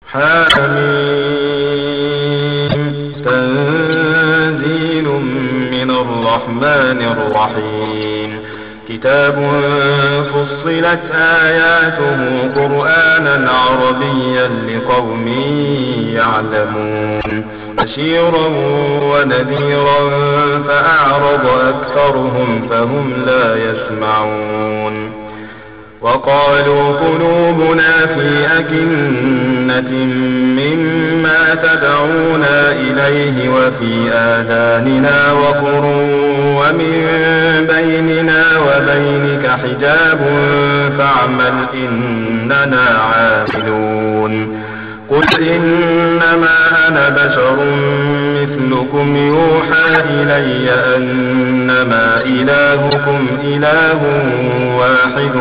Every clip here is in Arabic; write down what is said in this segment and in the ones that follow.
حميم تنزيل من الرحمن الرحيم كتاب فصلت آياته قرآنا عربيا لقوم يعلمون بشيرا ونذيرا فأعرض أكثرهم فهم لا يسمعون وقالوا قلوبنا في أكنة مما تدعونا إليه وفي آذاننا وقر ومن بيننا وبينك حجاب فاعمل إننا عاملون قل إنما أنا بشر مثلكم يوحى إلي أنما إلهكم إله واحد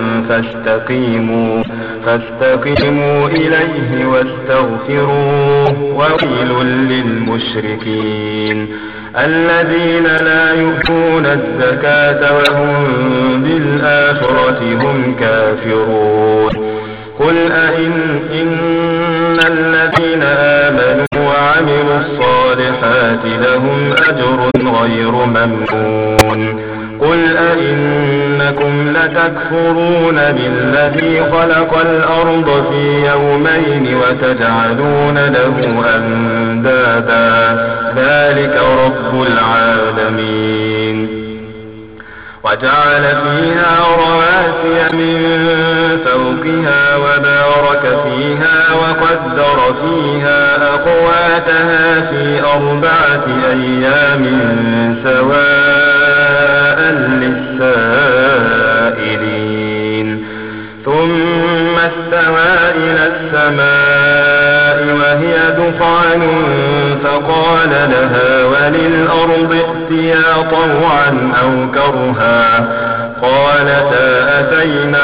فاستقيموا إليه واستغفروه وويل للمشركين الذين لا يؤتون الزكاة وهم بالآخرة هم كافرون قل إن الذين آمنوا وعملوا الصالحات لهم أجر غير ممنون قل أئنكم لتكفرون بالذي خلق الأرض في يومين وتجعلون له أندادا ذلك رب العالمين وجعل فيها رواسي من فوقها وبارك فيها وقدر فيها أقواتها في 4 أيام سواء للسائلين ثم استوى إلى السماء وهي دخان فقال لها وللأرض ائتيا طوعا أو كرها قالتا أتينا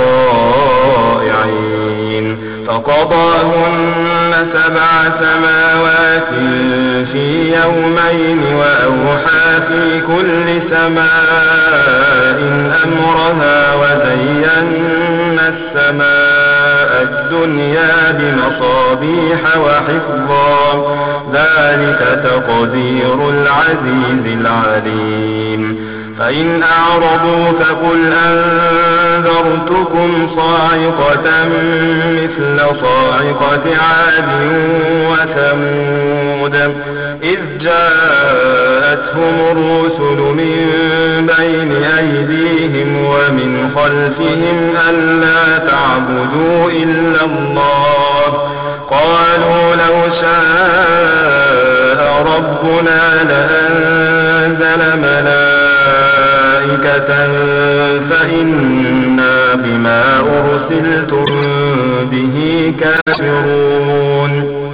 طائعين فقضاهن 7 سماوات في يومين وأوحى في كل سماء أمرها وزينا السماء الدنيا بمصابيح وحفظا ذلك تقدير العزيز العليم فإن أعرضوا فقل أنذرتكم صاعقة مثل صاعقة عاد وثمود إذ جاءتهم الرسل من بين أيديهم ومن خلفهم ألا تعبدوا إلا الله قالوا لو شاء ربنا لأنزل ملائكة فإنا بما أرسلتم به كافرون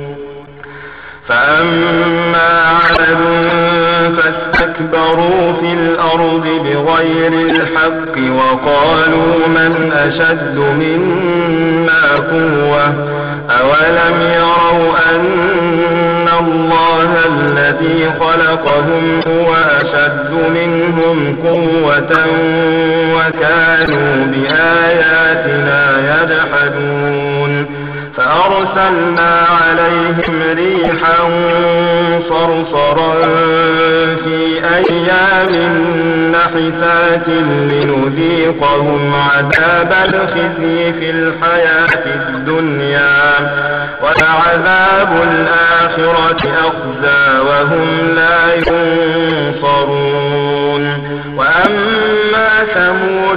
فأما عاد فاستكبروا في الأرض بغير الحق وقالوا من أشد منا قوة أولم يروا أن الله الذي خلقهم هو أشد منهم قوة وكانوا بآياتنا يجحدون فأرسلنا عليهم ريحا صرصرا في أيام نحسات لنذيقهم عذاب الخزي في الحياة الدنيا ولعذاب الآخرة أخزى وهم لا ينصرون وأما ثمود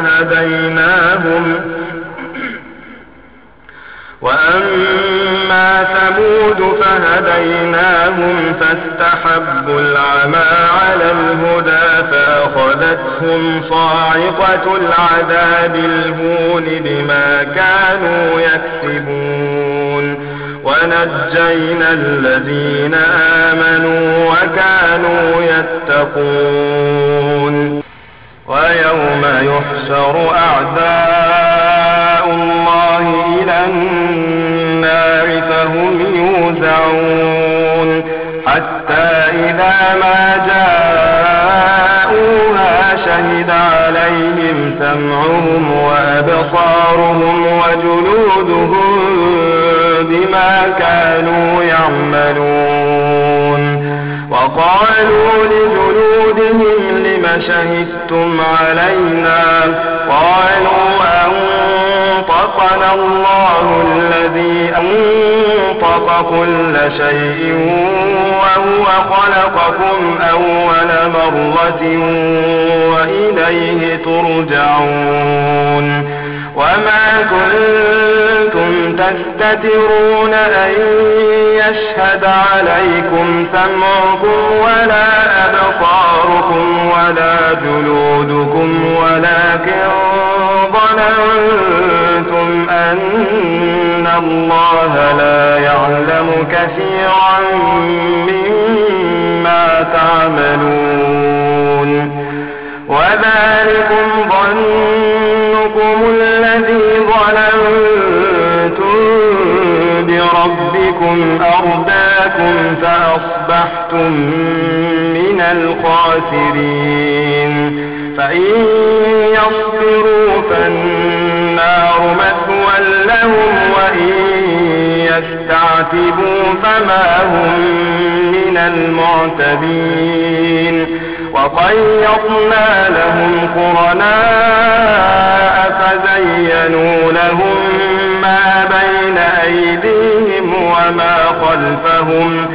فهديناهم فاستحبوا العمى على الهدى فأخذتهم صاعقة العذاب الهون بما كانوا يكسبون ونجينا الذين آمنوا وكانوا يتقون ويوم يحشر أعداء الله إلى النار فهم يوزعون حتى إذا ما جاءوها شهد عليهم سمعهم وأبصارهم وجلودهم بما كانوا يعملون. وقالوا لجلودهم لم شهدتم علينا؟ قالوا أنطقنا الله الذي أنطق كل شيء وهو خلقكم أول مرة وإليه ترجعون. وما كنتم تستترون أن يشهد عليكم سمعكم ولا أبصاركم ولا جلودكم ولكن ظننتم أن الله لا يعلم كثيرا مما تعملون. وذلكم ظنكم الذي ظننتم بربكم أرداكم فأصبحتم من الخاسرين. فإن يصبروا فالنار مثوى لهم وإن يستعتبوا فما هم من المعتبين. وقيضنا لهم قرناء فزينوا لهم ما بين أيديهم وما خلفهم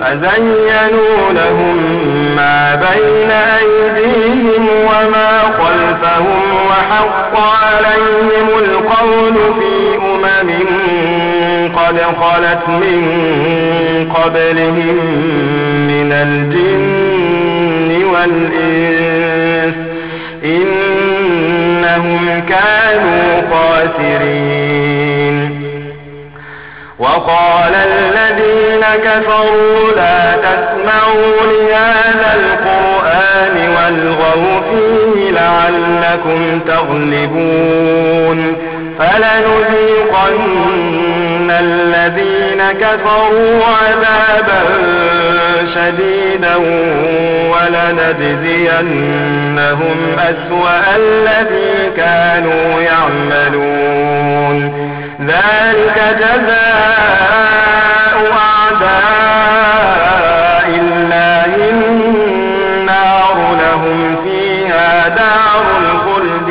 وحق عليهم القول في قد خلت من قبلهم من الجن والإنس إنهم كانوا خاسرين. وقال الذين كفروا لا تسمعوا لهذا القرآن والغوا فيه لعلكم تغلبون. فلنذيقن الذين كفروا عذابا شديدا ولنجزينهم أسوأ الذي كانوا يعملون. ذلك جزاء أعداء الله النار لهم فيها دار الخلد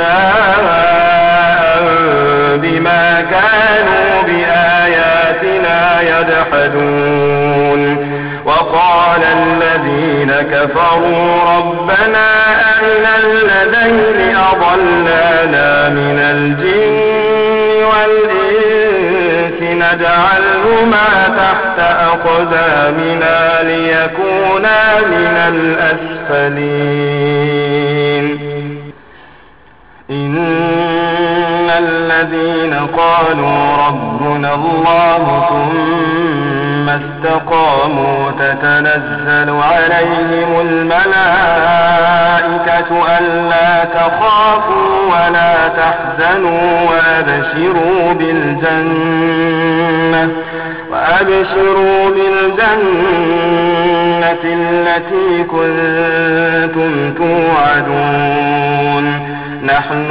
جزاء بما كانوا بآياتنا يجحدون. وقال الذين كفروا ربنا أرنا الذين أضلانا من الجن والإنس نجعلهما تحت أقدامنا ليكونا من الأسفلين. إن الذين قالوا ربنا الله ثم استقاموا تتنزل عليهم الملائكة ألا تخافوا ولا تحزنوا وأبشروا بالجنة التي كنتم توعدون. نحن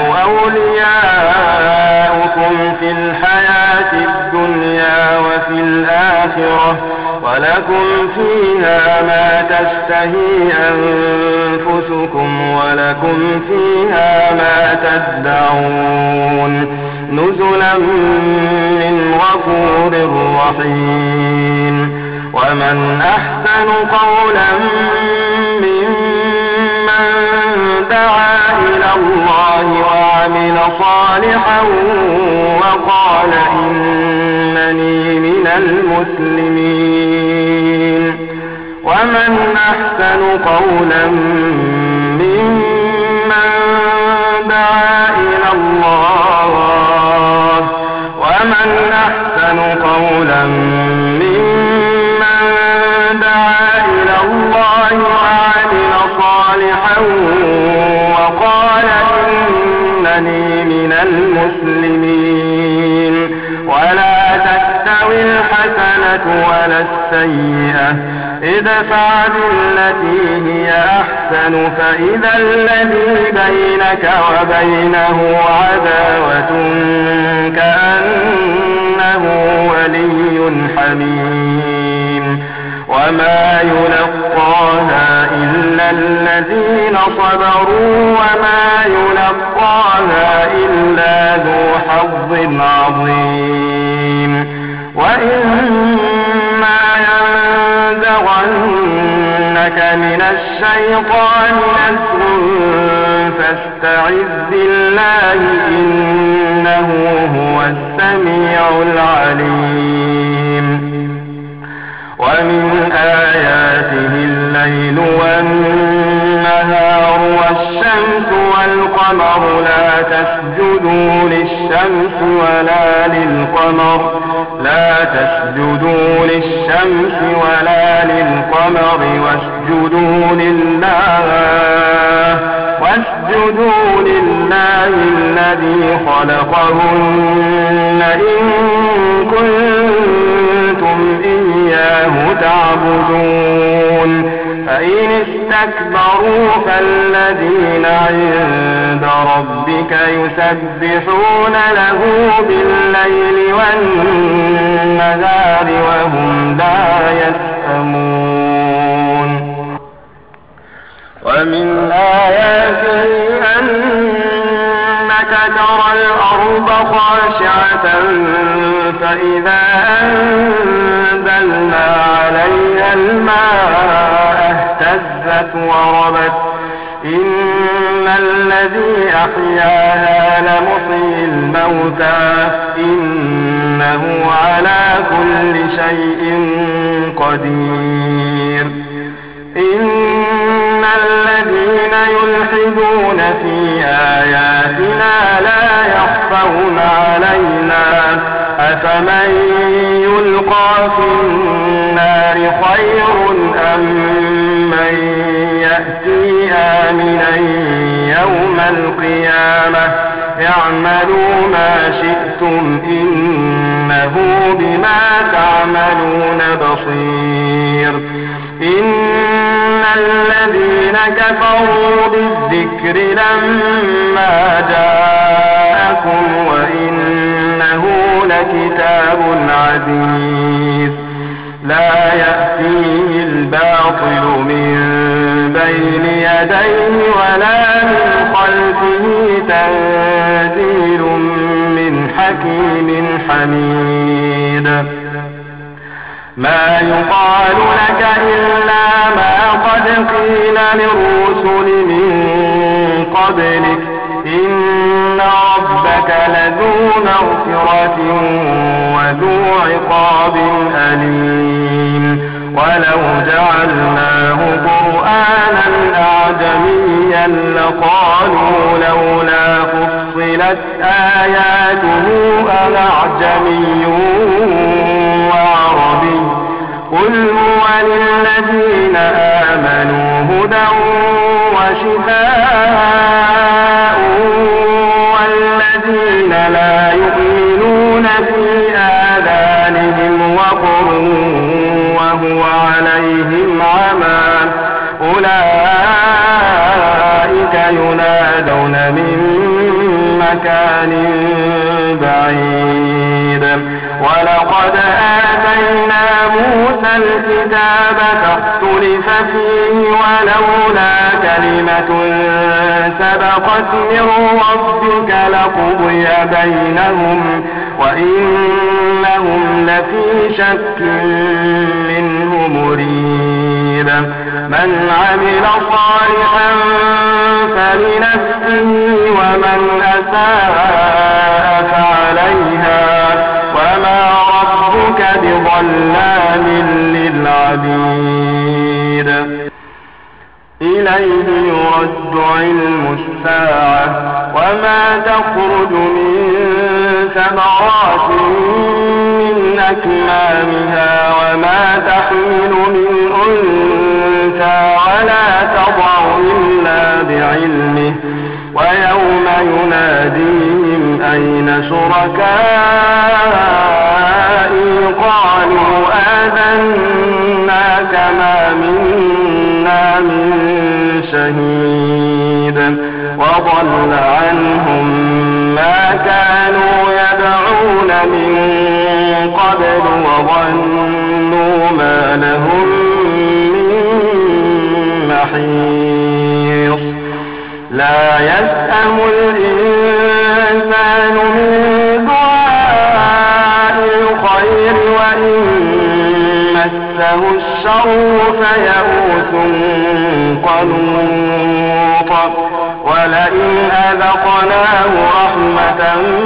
أولياؤكم في الحياة الدنيا وفي الآخرة ولكم فيها ما تشتهي أنفسكم ولكم فيها ما تدعون. نزلا من غفور رحيم. ومن أحسن قولا ممن دعا إلى الله وعمل صالحا وقال إنني من المسلمين. ومن أحسن قولا ممن دعا إلى الله ومن أحسن قولا ممن دعا إلى الله وعمل صالحا وقال إنني من المسلمين. ولا تستوي الحسنة ولا السيئة ادفع بالتي هي أحسن فإذا الذي بينك وبينه عداوة كأنما إنه ولي حميم وما يلقاها إلا الذين صبروا وما يلقاها إلا ذو حظ عظيم وإما ينزغنك من الشيطان نزغ فاستعذ بالله إنه هو السميع العليم ومن آياته الليل والنهار والشمس والقمر لا تسجدوا للشمس ولا للقمر واسجدوا لله الذي خلقهن إن كنتم إياه تعبدون فإن استكبروا فالذين عند ربك يسبحون له بالليل والنهار وهم لا يسأمون ومن آياته أنك ترى الأرض خاشعة فإذا أنزلنا عليها الماء اهتزت وربت إن الذي أحياها لمحيي الموتى إنه على كل شيء قدير إن الذين يلحدون في آياتنا لا يخفون علينا أفمن يلقى في النار خير أم من يأتي آمنا يوم القيامة اعملوا ما شئتم إنه بما تعملون بصير إن الذين كفروا بالذكر لما جاءكم وإنه لكتاب عزيز لا يأتيه الباطل من بين يديه ولا من خلفه تنزيل من حكيم حميد ما يقال لك إلا ما قد قيل للرسل من قبلك إن ربك لذو مغفرة وذو عقاب أليم ولو جعلناه قرآنا أعجميا لقالوا لولا فصلت آياته أعجمي وعربي قل هو للذين آمنوا هدى وشفاء والذين لا يؤمنون في آذانهم وقر وهو عليهم عمى أولئك ينادون من مكان بعيد ولقد آتينا موسى الكتاب فاختلف فيه ولولا كلمة سبقت من ربك لقضي بينهم وإنهم لفي شك منه مريب من عمل صالحا فلنفسه ومن أساء فعليها وما ربك بظلام للعبيد إليه يرد علم الساعة وما تخرج من ثمرات من أكمامها وما تحمل من أنثى ولا تضع إلا بعلمه ويوم يناديهم أين شركائي قالوا آذناك ما منا من شهيد وضل عنهم ما كانوا يدعون من قبل وظنوا ما لهم من محيص لا يسأم الإنسان من دعاء الخير وإن مسه الشر فيئوس قنوط ولئن أذقناه رحمة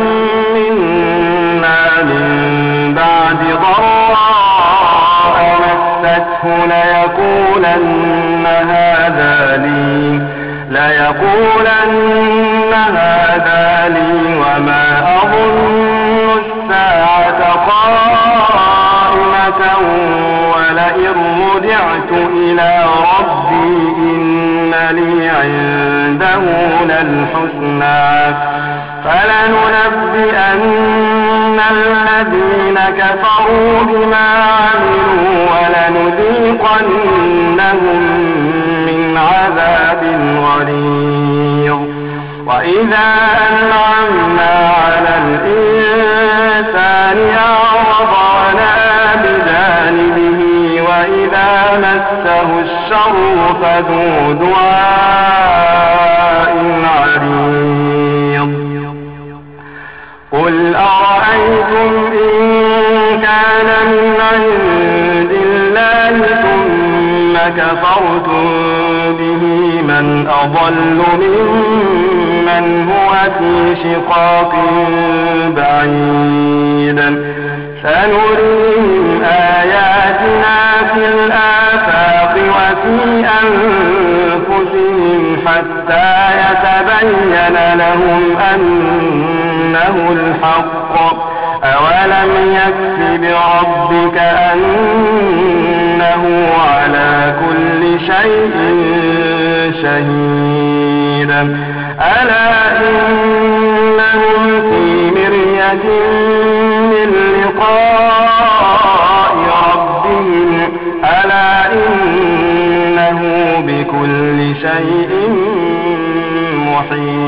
منا من بعد ضراء مسته ليقولن هذا لي وما أظن الساعة قائمة ولئن رجعت إلى ربي إن لي عنده للحسنى فلننبئن الذين كفروا بما عملوا ولنذيقنهم من عذاب غليظ وإذا أنعمنا على الإنسان أعرض ونأى بجانبه وإذا مسه الشر فذو دعاء عريض قل أرأيتم إن كان من عند الله ثم كفرتم به من أضل ممن هو في شقاق بعيد سنريهم آياتنا في الآفاق وفي أنفسهم حتى يتبين لهم أنه الحق أولم يكف بربك أنه على كل شيء شهيد ألا إنهم في مرية من لقاء ربهم ألا إنه بكل شيء محيط